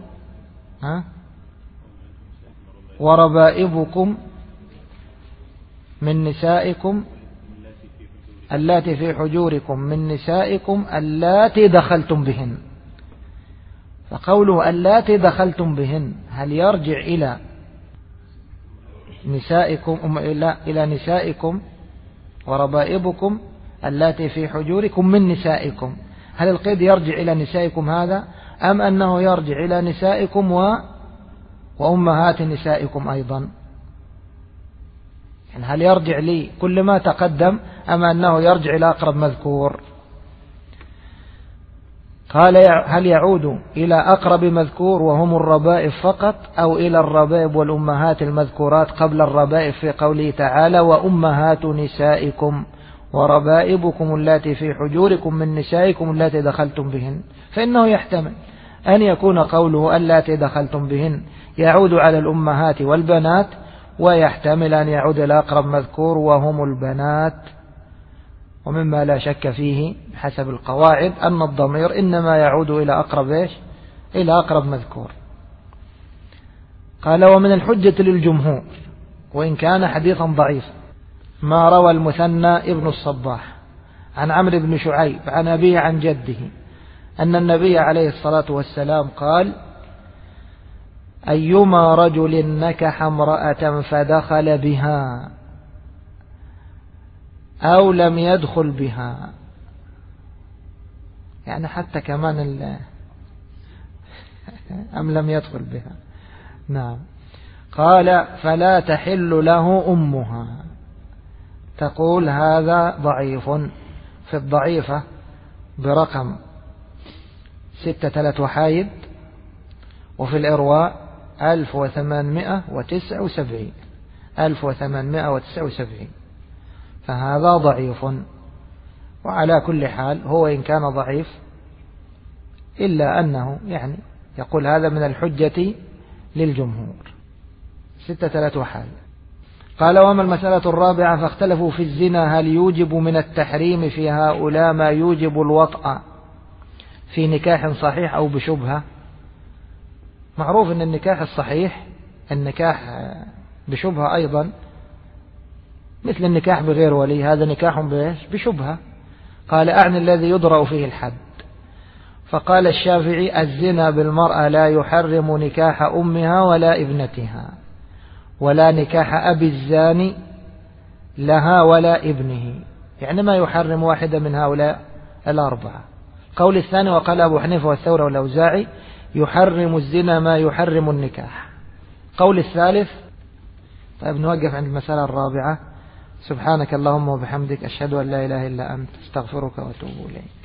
وربائبكم من نسائكم اللاتي في حجوركم من نسائكم اللاتي دخلتم بهن. فقوله اللاتي دخلتم بهن هل يرجع إلى نسائكم إلى نسائكم وربائبكم اللاتي في حجوركم من نسائكم؟ هل القيد يرجع إلى نسائكم هذا، أم أنه يرجع إلى نسائكم وأمهات نسائكم أيضا؟ يعني هل يرجع لي كل ما تقدم أم أنه يرجع إلى أقرب مذكور؟ قال هل يعود إلى أقرب مذكور وهم الربائب فقط، أو إلى الربائب والأمهات المذكورات قبل الربائب في قوله تعالى وأمهات نسائكم وربائبكم اللاتي في حجوركم من نسائكم اللاتي دخلتم بهن، فإنه يحتمل أن يكون قوله اللاتي دخلتم بهن يعود على الأمهات والبنات، ويحتمل أن يعود إلى أقرب مذكور وهم البنات. ومما لا شك فيه حسب القواعد أن الضمير إنما يعود إلى أقرب إلى أقرب مذكور. قال ومن الحجة للجمهور وإن كان حديثا ضعيفا ما روى المثنى ابن الصباح عن عمرو بن شعيب عن أبيه عن جده أن النبي عليه الصلاة والسلام قال أيما رجل نكح امرأة فدخل بها أو لم يدخل بها، يعني حتى كمان أم لم يدخل بها، نعم، قال فلا تحل له أمها. تقول هذا ضعيف في الضعيفة برقم 6 وفي الإرواء 1879 فهذا ضعيف. وعلى كل حال هو إن كان ضعيف إلا أنه يعني يقول هذا من الحجة للجمهور. 6 قال وما المسألة الرابعة فاختلفوا في الزنا هل يوجب من التحريم في هؤلاء ما يوجب الوطأ في نكاح صحيح أو بشبهة. معروف أن النكاح الصحيح النكاح بشبهة أيضا مثل النكاح بغير ولي، هذا نكاح بشبهة. قال أعني الذي يضرأ فيه الحد. فقال الشافعي الزنا بالمرأة لا يحرم نكاح أمها ولا ابنتها ولا نكاح أبي الزاني لها ولا ابنه، يعني ما يحرم واحدة من هؤلاء الأربعة. قول الثاني وقال أبو حنيفة والثوري والأوزاعي يحرم الزنا ما يحرم النكاح. قول الثالث. طيب نوقف عند المسألة الرابعة. سبحانك اللهم وبحمدك أشهد أن لا إله إلا أنت استغفرك وأتوب إليك.